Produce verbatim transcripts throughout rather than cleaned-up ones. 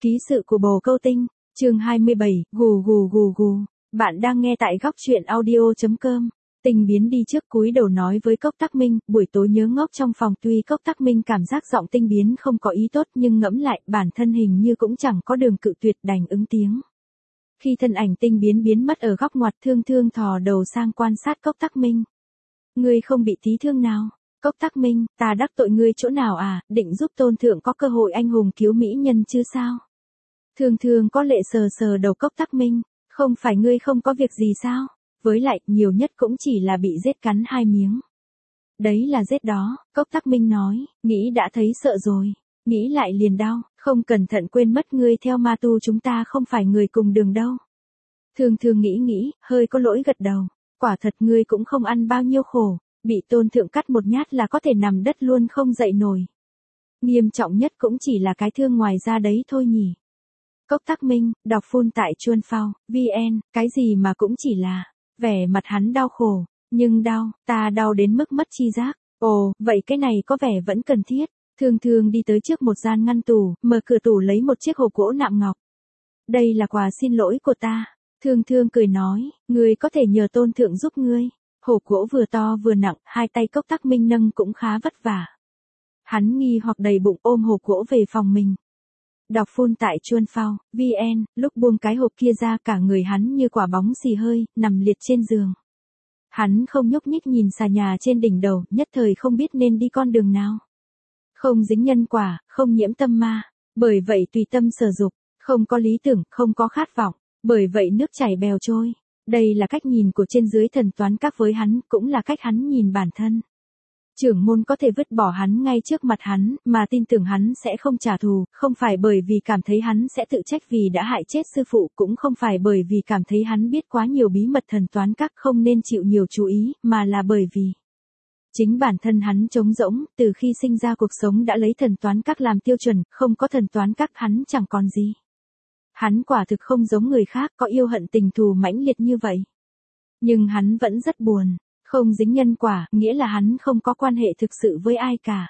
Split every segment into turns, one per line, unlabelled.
Ký sự của bồ câu tinh, chương hai mươi bảy, gù gù gù gù. Bạn đang nghe tại góc truyện audio chấm com. Tình biến đi trước cúi đầu nói với Cốc Tắc Minh, buổi tối nhớ ngốc trong phòng, tuy Cốc Tắc Minh cảm giác giọng Tinh biến không có ý tốt nhưng ngẫm lại bản thân hình như cũng chẳng có đường cự tuyệt, đành ứng tiếng. Khi thân ảnh Tinh biến biến mất ở góc ngoặt, Thương Thương thò đầu sang quan sát Cốc Tắc Minh. Ngươi không bị tí thương nào? Cốc Tắc Minh, ta đắc tội ngươi chỗ nào à, định giúp tôn thượng có cơ hội anh hùng cứu mỹ nhân chứ sao? Thương Thương có lệ sờ sờ đầu Cốc Tắc Minh, không phải ngươi không có việc gì sao? Với lại, nhiều nhất cũng chỉ là bị rết cắn hai miếng. Đấy là rết đó, Cốc Tắc Minh nói, nghĩ đã thấy sợ rồi, nghĩ lại liền đau, không cẩn thận quên mất ngươi theo ma tu chúng ta không phải người cùng đường đâu. Thương Thương nghĩ nghĩ, hơi có lỗi gật đầu, quả thật ngươi cũng không ăn bao nhiêu khổ, bị tôn thượng cắt một nhát là có thể nằm đất luôn không dậy nổi. Nghiêm trọng nhất cũng chỉ là cái thương ngoài ra đấy thôi nhỉ. Cốc Tắc Minh, đọc phun tại chuan phao, vn, cái gì mà cũng chỉ là, vẻ mặt hắn đau khổ, nhưng đau, ta đau đến mức mất chi giác, ồ, vậy cái này có vẻ vẫn cần thiết. Thương Thương đi tới trước một gian ngăn tủ, mở cửa tủ lấy một chiếc hộp gỗ nạm ngọc. Đây là quà xin lỗi của ta. Thương Thương cười nói, ngươi có thể nhờ tôn thượng giúp ngươi. Hộp gỗ vừa to vừa nặng, hai tay Cốc Tắc Minh nâng cũng khá vất vả. Hắn nghi hoặc đầy bụng ôm hộp gỗ về phòng mình. Đọc phun tại chuan phao, vn, lúc buông cái hộp kia ra cả người hắn như quả bóng xì hơi, nằm liệt trên giường. Hắn không nhúc nhích nhìn xà nhà trên đỉnh đầu, nhất thời không biết nên đi con đường nào. Không dính nhân quả, không nhiễm tâm ma, bởi vậy tùy tâm sở dục, không có lý tưởng, không có khát vọng, bởi vậy nước chảy bèo trôi. Đây là cách nhìn của trên dưới thần toán các với hắn, cũng là cách hắn nhìn bản thân. Trưởng môn có thể vứt bỏ hắn ngay trước mặt hắn, mà tin tưởng hắn sẽ không trả thù, không phải bởi vì cảm thấy hắn sẽ tự trách vì đã hại chết sư phụ, cũng không phải bởi vì cảm thấy hắn biết quá nhiều bí mật thần toán các không nên chịu nhiều chú ý, mà là bởi vì chính bản thân hắn trống rỗng, từ khi sinh ra cuộc sống đã lấy thần toán các làm tiêu chuẩn, không có thần toán các hắn chẳng còn gì. Hắn quả thực không giống người khác có yêu hận tình thù mãnh liệt như vậy. Nhưng hắn vẫn rất buồn, không dính nhân quả, nghĩa là hắn không có quan hệ thực sự với ai cả.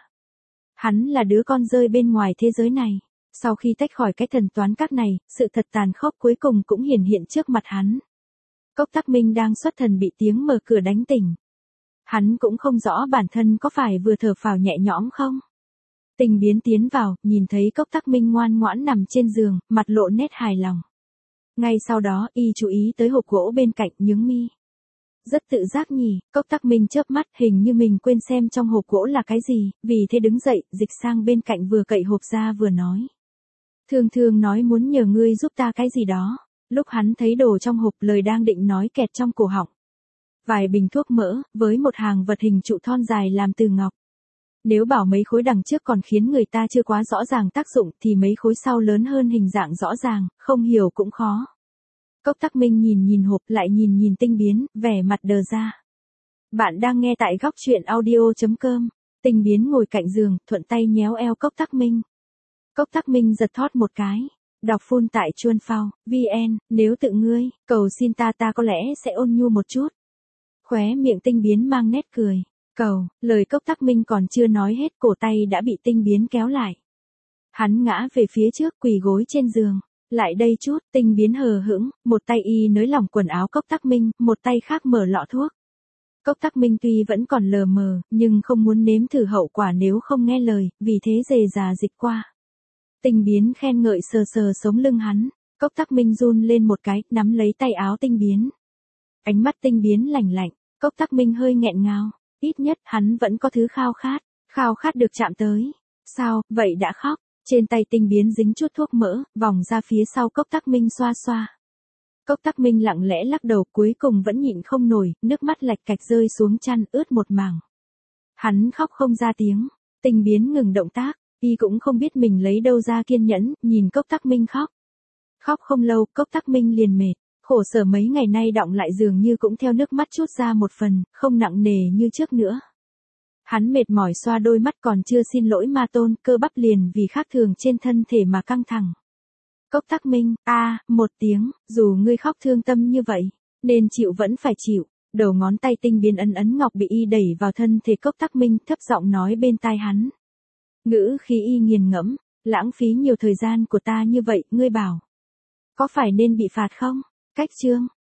Hắn là đứa con rơi bên ngoài thế giới này. Sau khi tách khỏi cái thần toán các này, sự thật tàn khốc cuối cùng cũng hiển hiện trước mặt hắn. Cốc Tắc Minh đang xuất thần bị tiếng mở cửa đánh tỉnh. Hắn cũng không rõ bản thân có phải vừa thở phào nhẹ nhõm không. Tình biến tiến vào, nhìn thấy Cốc Tắc Minh ngoan ngoãn nằm trên giường, mặt lộ nét hài lòng. Ngay sau đó, y chú ý tới hộp gỗ bên cạnh, nhướng mi. Rất tự giác nhỉ, Cốc Tắc Minh chớp mắt, hình như mình quên xem trong hộp gỗ là cái gì, vì thế đứng dậy, dịch sang bên cạnh vừa cậy hộp ra vừa nói. Thương Thương nói muốn nhờ ngươi giúp ta cái gì đó. Lúc hắn thấy đồ trong hộp, lời đang định nói kẹt trong cổ họng. Vài bình thuốc mỡ, với một hàng vật hình trụ thon dài làm từ ngọc. Nếu bảo mấy khối đằng trước còn khiến người ta chưa quá rõ ràng tác dụng thì mấy khối sau lớn hơn hình dạng rõ ràng, không hiểu cũng khó. Cốc Tắc Minh nhìn nhìn hộp lại nhìn nhìn Tinh biến, vẻ mặt đờ ra. Bạn đang nghe tại góc truyện audio chấm com. Tinh biến ngồi cạnh giường, thuận tay nhéo eo Cốc Tắc Minh. Cốc Tắc Minh giật thót một cái. Đọc phun tại chuan phao, vn, nếu tự ngươi, cầu xin ta ta có lẽ sẽ ôn nhu một chút. Khóe miệng Tinh biến mang nét cười. Cầu, lời Cốc Tắc Minh còn chưa nói hết, cổ tay đã bị Tinh biến kéo lại. Hắn ngã về phía trước, quỳ gối trên giường. Lại đây chút, Tinh biến hờ hững, một tay y nới lỏng quần áo Cốc Tắc Minh, một tay khác mở lọ thuốc. Cốc Tắc Minh tuy vẫn còn lờ mờ, nhưng không muốn nếm thử hậu quả nếu không nghe lời, vì thế dề dà dịch qua. Tinh biến khen ngợi sờ sờ sống lưng hắn, Cốc Tắc Minh run lên một cái, nắm lấy tay áo Tinh biến. Ánh mắt Tinh biến lạnh lạnh, Cốc Tắc Minh hơi nghẹn ngào, ít nhất hắn vẫn có thứ khao khát, khao khát được chạm tới. Sao, vậy đã khóc? Trên tay Tinh biến dính chút thuốc mỡ, vòng ra phía sau Cốc Tắc Minh xoa xoa. Cốc Tắc Minh lặng lẽ lắc đầu, cuối cùng vẫn nhịn không nổi, nước mắt lạch cạch rơi xuống chăn, ướt một mảng. Hắn khóc không ra tiếng, Tinh biến ngừng động tác, y cũng không biết mình lấy đâu ra kiên nhẫn, nhìn Cốc Tắc Minh khóc. Khóc không lâu, Cốc Tắc Minh liền mệt, khổ sở mấy ngày nay đọng lại dường như cũng theo nước mắt trút ra một phần, không nặng nề như trước nữa. Hắn mệt mỏi xoa đôi mắt, còn chưa xin lỗi ma tôn, cơ bắp liền vì khác thường trên thân thể mà căng thẳng. Cốc Tắc Minh, a, à, một tiếng, dù ngươi khóc thương tâm như vậy, nên chịu vẫn phải chịu. Đầu ngón tay Tinh biến ấn ấn ngọc bị y đẩy vào thân thể Cốc Tắc Minh, thấp giọng nói bên tai hắn. Ngữ khí y nghiền ngẫm, Lãng phí nhiều thời gian của ta như vậy, ngươi bảo. Có phải nên bị phạt không? Cách chương.